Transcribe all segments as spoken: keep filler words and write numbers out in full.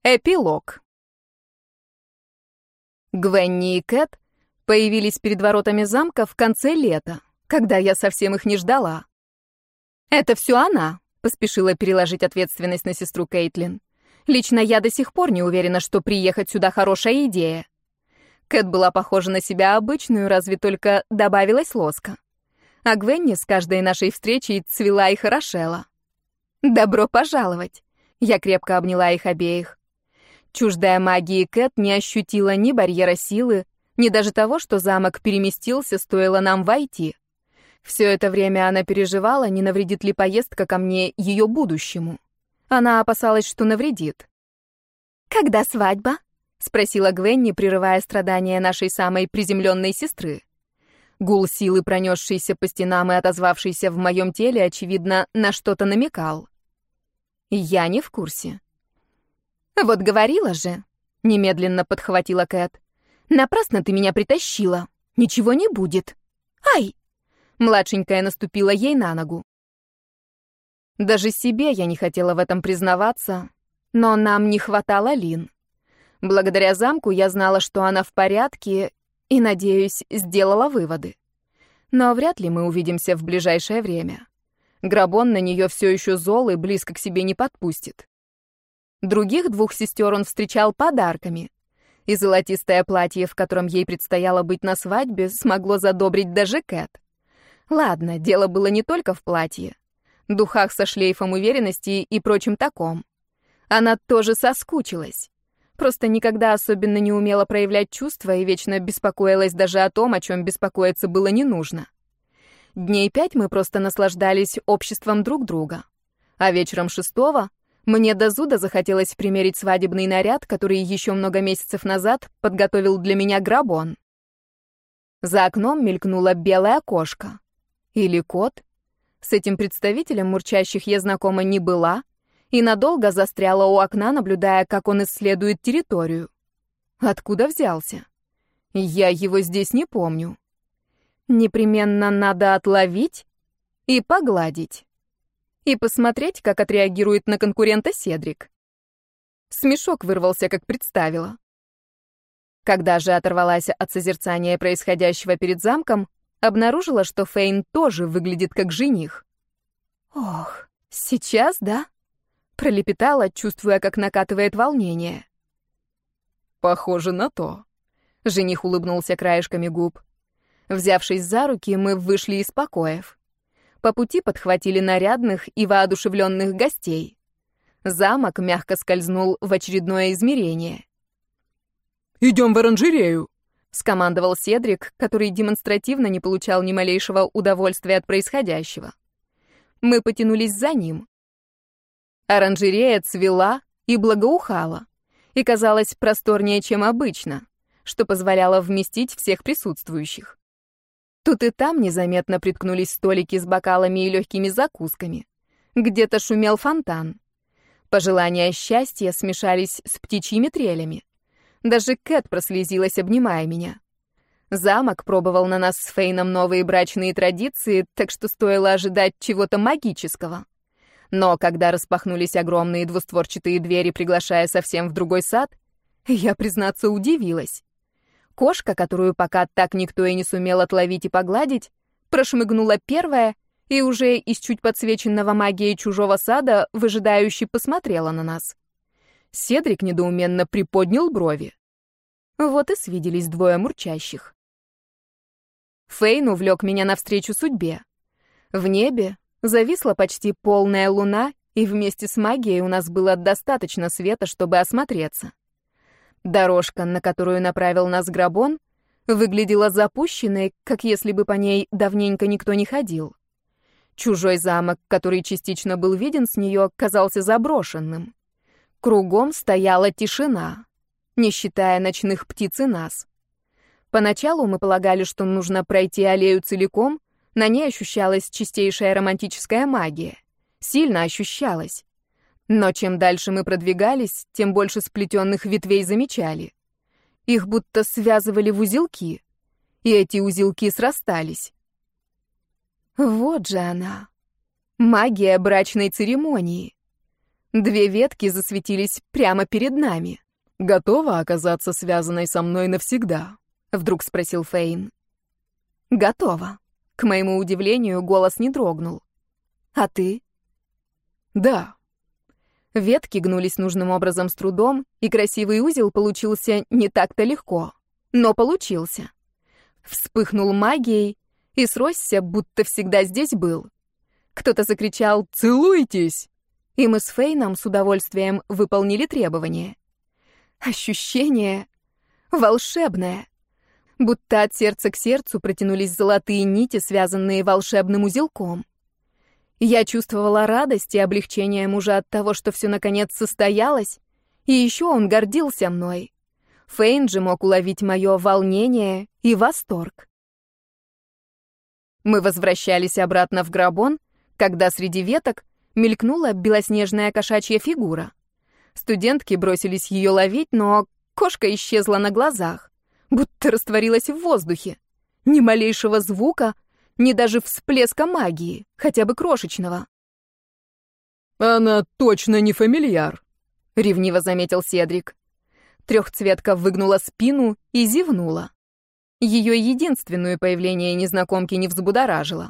Эпилог. Гвенни и Кэт появились перед воротами замка в конце лета, когда я совсем их не ждала. «Это все она», — поспешила переложить ответственность на сестру Кейтлин. «Лично я до сих пор не уверена, что приехать сюда хорошая идея». Кэт была похожа на себя обычную, разве только добавилась лоска. А Гвенни с каждой нашей встречей цвела и хорошела. «Добро пожаловать!» Я крепко обняла их обеих. Чуждая магии Кэт не ощутила ни барьера силы, ни даже того, что замок переместился, стоило нам войти. Все это время она переживала, не навредит ли поездка ко мне ее будущему. Она опасалась, что навредит. «Когда свадьба?» — спросила Гвенни, прерывая страдания нашей самой приземленной сестры. Гул силы, пронесшийся по стенам и отозвавшийся в моем теле, очевидно, на что-то намекал. Я не в курсе. «Вот говорила же», — немедленно подхватила Кэт. «Напрасно ты меня притащила. Ничего не будет. Ай!» Младшенькая наступила ей на ногу. Даже себе я не хотела в этом признаваться, но нам не хватало Лин. Благодаря замку я знала, что она в порядке, и, надеюсь, сделала выводы. Но вряд ли мы увидимся в ближайшее время. Грабон на нее все еще зол и близко к себе не подпустит. Других двух сестер он встречал подарками, и золотистое платье, в котором ей предстояло быть на свадьбе, смогло задобрить даже Кэт. Ладно, дело было не только в платье, духах со шлейфом уверенности и прочим таком. Она тоже соскучилась. Просто никогда особенно не умела проявлять чувства и вечно беспокоилась даже о том, о чем беспокоиться было не нужно. Дней пять мы просто наслаждались обществом друг друга. А вечером шестого мне до зуда захотелось примерить свадебный наряд, который еще много месяцев назад подготовил для меня Грабон. За окном мелькнула белая кошка. Или кот. С этим представителем мурчащих я знакома не была и надолго застряла у окна, наблюдая, как он исследует территорию. Откуда взялся? Я его здесь не помню. Непременно надо отловить и погладить. И посмотреть, как отреагирует на конкурента Седрик. Смешок вырвался, как представила. Когда же оторвалась от созерцания происходящего перед замком, обнаружила, что Фейн тоже выглядит как жених. «Ох, сейчас, да?» — пролепетала, чувствуя, как накатывает волнение. «Похоже на то». Жених улыбнулся краешками губ. Взявшись за руки, мы вышли из покоев. По пути подхватили нарядных и воодушевленных гостей. Замок мягко скользнул в очередное измерение. «Идем в оранжерею», — скомандовал Седрик, который демонстративно не получал ни малейшего удовольствия от происходящего. Мы потянулись за ним. Оранжерея цвела и благоухала, и казалась просторнее, чем обычно, что позволяло вместить всех присутствующих. Тут и там незаметно приткнулись столики с бокалами и легкими закусками. Где-то шумел фонтан. Пожелания счастья смешались с птичьими трелями. Даже Кэт прослезилась, обнимая меня. Замок пробовал на нас с Фейном новые брачные традиции, так что стоило ожидать чего-то магического. Но когда распахнулись огромные двустворчатые двери, приглашая совсем в другой сад, я, признаться, удивилась. Кошка, которую пока так никто и не сумел отловить и погладить, прошмыгнула первая и уже из чуть подсвеченного магией чужого сада выжидающе посмотрела на нас. Седрик недоуменно приподнял брови. Вот и свиделись двое мурчащих. Фейн увлек меня навстречу судьбе. В небе зависла почти полная луна, и вместе с магией у нас было достаточно света, чтобы осмотреться. Дорожка, на которую направил нас Грабон, выглядела запущенной, как если бы по ней давненько никто не ходил. Чужой замок, который частично был виден с нее, казался заброшенным. Кругом стояла тишина, не считая ночных птиц и нас. Поначалу мы полагали, что нужно пройти аллею целиком, на ней ощущалась чистейшая романтическая магия. Сильно ощущалась. Но чем дальше мы продвигались, тем больше сплетенных ветвей замечали. Их будто связывали в узелки, и эти узелки срастались. Вот же она, магия брачной церемонии. Две ветки засветились прямо перед нами. «Готова оказаться связанной со мной навсегда?» — вдруг спросил Фейн. «Готова». К моему удивлению, голос не дрогнул. «А ты?» «Да». Ветки гнулись нужным образом с трудом, и красивый узел получился не так-то легко. Но получился. Вспыхнул магией и сросся, будто всегда здесь был. Кто-то закричал «Целуйтесь!», и мы с Фейном с удовольствием выполнили требование. Ощущение волшебное. Будто от сердца к сердцу протянулись золотые нити, связанные волшебным узелком. Я чувствовала радость и облегчение мужа от того, что все наконец состоялось, и еще он гордился мной. Фейн же мог уловить мое волнение и восторг. Мы возвращались обратно в Грабон, когда среди веток мелькнула белоснежная кошачья фигура. Студентки бросились ее ловить, но кошка исчезла на глазах, будто растворилась в воздухе. Ни малейшего звука, ни даже всплеска магии, хотя бы крошечного. «Она точно не фамильяр», — ревниво заметил Седрик. Трехцветка выгнула спину и зевнула. Ее единственное появление незнакомки не взбудоражило.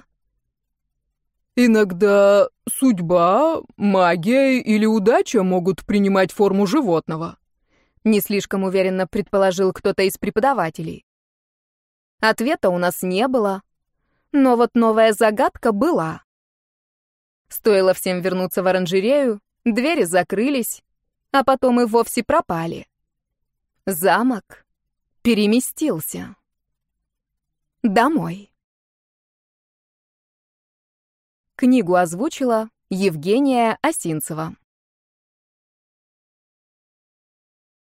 «Иногда судьба, магия или удача могут принимать форму животного», — не слишком уверенно предположил кто-то из преподавателей. Ответа у нас не было, но вот новая загадка была. Стоило всем вернуться в оранжерею, двери закрылись, а потом и вовсе пропали. Замок переместился домой. Книгу озвучила Евгения Осинцева.